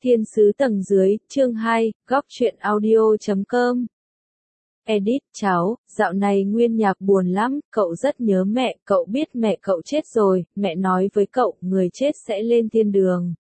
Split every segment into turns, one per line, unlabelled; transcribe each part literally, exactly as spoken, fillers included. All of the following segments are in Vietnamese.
Thiên sứ tầng dưới, chương hai, góc truyện audio chấm com. Edit, cháu, dạo này Nguyên Nhạc buồn lắm, cậu rất nhớ mẹ, cậu biết mẹ cậu chết rồi, mẹ nói với cậu, người chết sẽ lên thiên đường.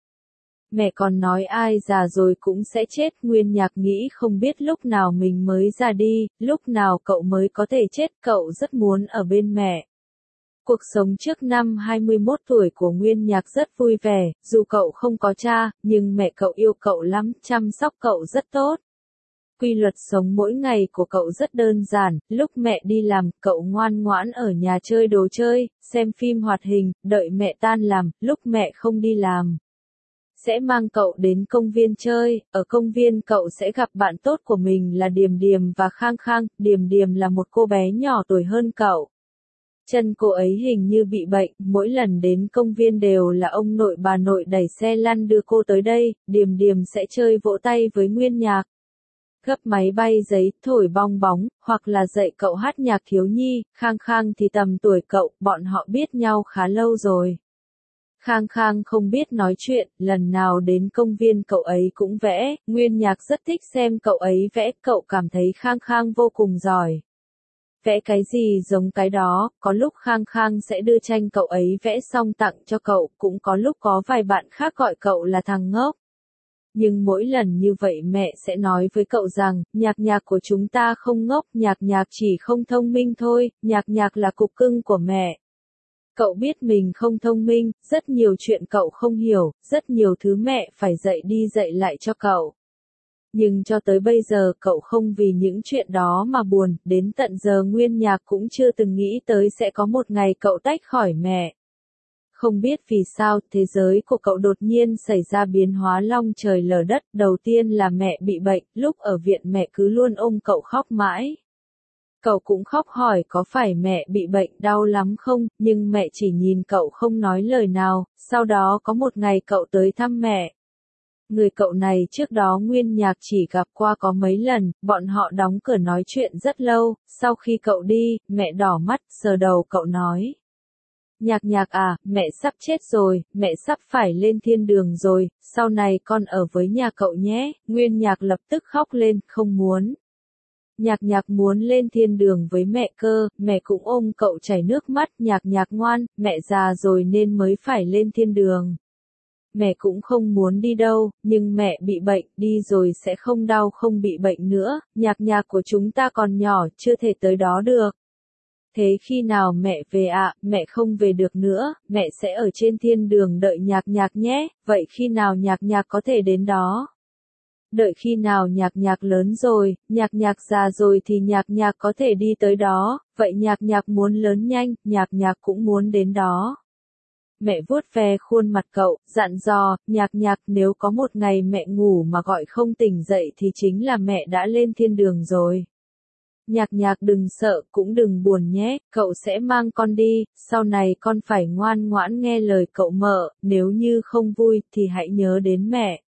Mẹ còn nói ai già rồi cũng sẽ chết, Nguyên Nhạc nghĩ không biết lúc nào mình mới ra đi, lúc nào cậu mới có thể chết, cậu rất muốn ở bên mẹ. Cuộc sống trước năm hai mươi mốt tuổi của Nguyên Nhạc rất vui vẻ, dù cậu không có cha, nhưng mẹ cậu yêu cậu lắm, chăm sóc cậu rất tốt. Quy luật sống mỗi ngày của cậu rất đơn giản, lúc mẹ đi làm, cậu ngoan ngoãn ở nhà chơi đồ chơi, xem phim hoạt hình, đợi mẹ tan làm, lúc mẹ không đi làm. Sẽ mang cậu đến công viên chơi, ở công viên cậu sẽ gặp bạn tốt của mình là Điềm Điềm và Khang Khang, Điềm Điềm là một cô bé nhỏ tuổi hơn cậu. Chân cô ấy hình như bị bệnh, mỗi lần đến công viên đều là ông nội bà nội đẩy xe lăn đưa cô tới đây, Điềm Điềm sẽ chơi vỗ tay với Nguyên Nhạc. Gấp máy bay giấy, thổi bong bóng, hoặc là dạy cậu hát nhạc thiếu nhi, Khang Khang thì tầm tuổi cậu, bọn họ biết nhau khá lâu rồi. Khang Khang không biết nói chuyện, lần nào đến công viên cậu ấy cũng vẽ, Nguyên Nhạc rất thích xem cậu ấy vẽ, cậu cảm thấy Khang Khang vô cùng giỏi. Vẽ cái gì giống cái đó, có lúc Khang Khang sẽ đưa tranh cậu ấy vẽ xong tặng cho cậu, cũng có lúc có vài bạn khác gọi cậu là thằng ngốc. Nhưng mỗi lần như vậy mẹ sẽ nói với cậu rằng, Nhạc Nhạc của chúng ta không ngốc, Nhạc Nhạc chỉ không thông minh thôi, Nhạc Nhạc là cục cưng của mẹ. Cậu biết mình không thông minh, rất nhiều chuyện cậu không hiểu, rất nhiều thứ mẹ phải dạy đi dạy lại cho cậu. Nhưng cho tới bây giờ cậu không vì những chuyện đó mà buồn, đến tận giờ Nguyên Nhạc cũng chưa từng nghĩ tới sẽ có một ngày cậu tách khỏi mẹ. Không biết vì sao, thế giới của cậu đột nhiên xảy ra biến hóa long trời lở đất, đầu tiên là mẹ bị bệnh, lúc ở viện mẹ cứ luôn ôm cậu khóc mãi. Cậu cũng khóc hỏi có phải mẹ bị bệnh đau lắm không, nhưng mẹ chỉ nhìn cậu không nói lời nào, sau đó có một ngày cậu tới thăm mẹ. Người cậu này trước đó Nguyên Nhạc chỉ gặp qua có mấy lần, bọn họ đóng cửa nói chuyện rất lâu, sau khi cậu đi, mẹ đỏ mắt, sờ đầu cậu nói. Nhạc Nhạc à, mẹ sắp chết rồi, mẹ sắp phải lên thiên đường rồi, sau này con ở với nhà cậu nhé, Nguyên Nhạc lập tức khóc lên, không muốn. Nhạc Nhạc muốn lên thiên đường với mẹ cơ, mẹ cũng ôm cậu chảy nước mắt, Nhạc Nhạc ngoan, mẹ già rồi nên mới phải lên thiên đường. Mẹ cũng không muốn đi đâu, nhưng mẹ bị bệnh, đi rồi sẽ không đau không bị bệnh nữa, Nhạc Nhạc của chúng ta còn nhỏ, chưa thể tới đó được. Thế khi nào mẹ về ạ, à? Mẹ không về được nữa, mẹ sẽ ở trên thiên đường đợi Nhạc Nhạc nhé, vậy khi nào Nhạc Nhạc có thể đến đó? Đợi khi nào Nhạc Nhạc lớn rồi, Nhạc Nhạc già rồi thì Nhạc Nhạc có thể đi tới đó, vậy Nhạc Nhạc muốn lớn nhanh, Nhạc Nhạc cũng muốn đến đó. Mẹ vuốt ve khuôn mặt cậu, dặn dò, Nhạc Nhạc nếu có một ngày mẹ ngủ mà gọi không tỉnh dậy thì chính là mẹ đã lên thiên đường rồi. Nhạc Nhạc đừng sợ, cũng đừng buồn nhé, cậu sẽ mang con đi, sau này con phải ngoan ngoãn nghe lời cậu mợ, nếu như không vui thì hãy nhớ đến mẹ.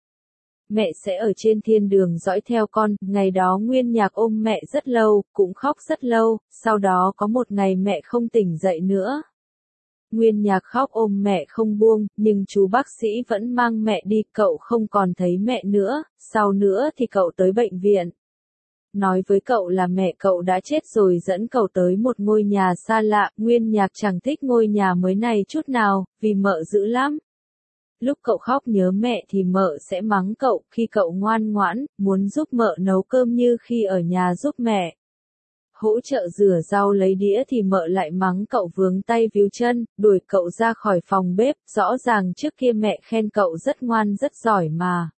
Mẹ sẽ ở trên thiên đường dõi theo con, ngày đó Nguyên Nhạc ôm mẹ rất lâu, cũng khóc rất lâu, sau đó có một ngày mẹ không tỉnh dậy nữa. Nguyên Nhạc khóc ôm mẹ không buông, nhưng chú bác sĩ vẫn mang mẹ đi, cậu không còn thấy mẹ nữa, sau nữa thì cậu tới bệnh viện. Nói với cậu là mẹ cậu đã chết rồi dẫn cậu tới một ngôi nhà xa lạ, Nguyên Nhạc chẳng thích ngôi nhà mới này chút nào, vì mợ dữ lắm. Lúc cậu khóc nhớ mẹ thì mợ sẽ mắng cậu, khi cậu ngoan ngoãn, muốn giúp mợ nấu cơm như khi ở nhà giúp mẹ. Hỗ trợ rửa rau lấy đĩa thì mợ lại mắng cậu vướng tay víu chân, đuổi cậu ra khỏi phòng bếp, rõ ràng trước kia mẹ khen cậu rất ngoan rất giỏi mà.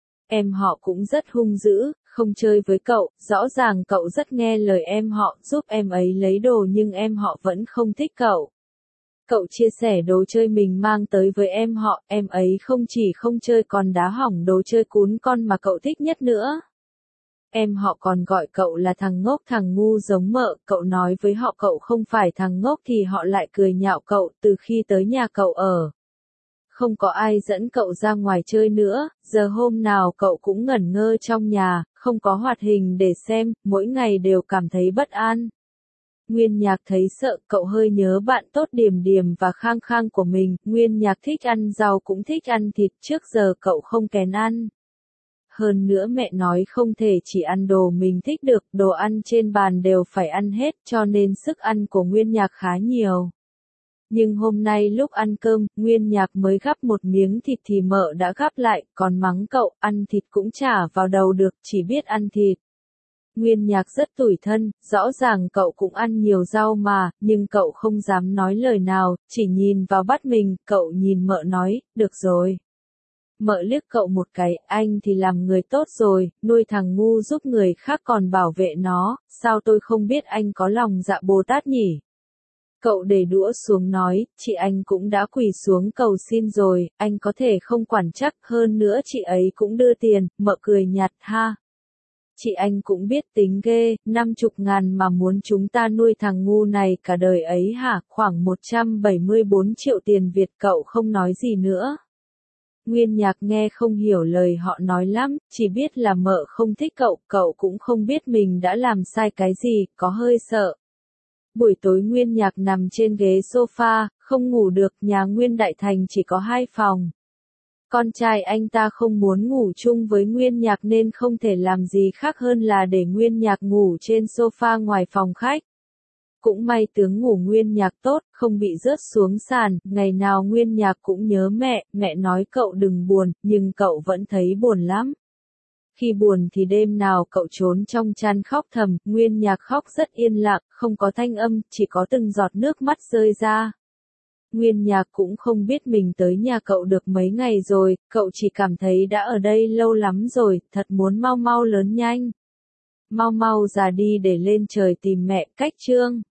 Em họ cũng rất hung dữ, không chơi với cậu, rõ ràng cậu rất nghe lời em họ, giúp em ấy lấy đồ nhưng em họ vẫn không thích cậu. Cậu chia sẻ đồ chơi mình mang tới với em họ, em ấy không chỉ không chơi còn đá hỏng đồ chơi cún con mà cậu thích nhất nữa. Em họ còn gọi cậu là thằng ngốc thằng ngu giống mợ, cậu nói với họ cậu không phải thằng ngốc thì họ lại cười nhạo cậu từ khi tới nhà cậu ở. Không có ai dẫn cậu ra ngoài chơi nữa, giờ hôm nào cậu cũng ngẩn ngơ trong nhà, không có hoạt hình để xem, mỗi ngày đều cảm thấy bất an. Nguyên Nhạc thấy sợ, cậu hơi nhớ bạn tốt Điềm Điềm và Khang Khang của mình, Nguyên Nhạc thích ăn rau cũng thích ăn thịt, trước giờ cậu không kén ăn. hơn nữa mẹ nói không thể chỉ ăn đồ mình thích được, đồ ăn trên bàn đều phải ăn hết, cho nên sức ăn của Nguyên Nhạc khá nhiều. Nhưng hôm nay lúc ăn cơm, Nguyên Nhạc mới gắp một miếng thịt thì mợ đã gắp lại, còn mắng cậu, ăn thịt cũng chả vào đầu được, chỉ biết ăn thịt. Nguyên Nhạc rất tủi thân, rõ ràng cậu cũng ăn nhiều rau mà, nhưng cậu không dám nói lời nào, chỉ nhìn vào bát mình, cậu nhìn mợ nói, được rồi. Mợ liếc cậu một cái, anh thì làm người tốt rồi, nuôi thằng ngu giúp người khác còn bảo vệ nó, sao tôi không biết anh có lòng dạ Bồ Tát nhỉ? Cậu để đũa xuống nói, chị anh cũng đã quỳ xuống cầu xin rồi, anh có thể không quản chắc, hơn nữa chị ấy cũng đưa tiền, mợ cười nhạt ha. Chị anh cũng biết tính ghê, năm chục ngàn mà muốn chúng ta nuôi thằng ngu này cả đời ấy hả, khoảng một trăm bảy mươi bốn triệu tiền Việt, cậu không nói gì nữa. Nguyên Nhạc nghe không hiểu lời họ nói lắm, chỉ biết là mợ không thích cậu, cậu cũng không biết mình đã làm sai cái gì, có hơi sợ. Buổi tối Nguyên Nhạc nằm trên ghế sofa, không ngủ được, nhà Nguyên Đại Thành chỉ có hai phòng. Con trai anh ta không muốn ngủ chung với Nguyên Nhạc nên không thể làm gì khác hơn là để Nguyên Nhạc ngủ trên sofa ngoài phòng khách. Cũng may tướng ngủ Nguyên Nhạc tốt, không bị rớt xuống sàn, ngày nào Nguyên Nhạc cũng nhớ mẹ, mẹ nói cậu đừng buồn, nhưng cậu vẫn thấy buồn lắm. Khi buồn thì đêm nào cậu trốn trong chăn khóc thầm, Nguyên Nhạc khóc rất yên lặng, không có thanh âm, chỉ có từng giọt nước mắt rơi ra. Nguyên Nhạc cũng không biết mình tới nhà cậu được mấy ngày rồi, cậu chỉ cảm thấy đã ở đây lâu lắm rồi, thật muốn mau mau lớn nhanh. Mau mau già đi để lên trời tìm mẹ, cách chương.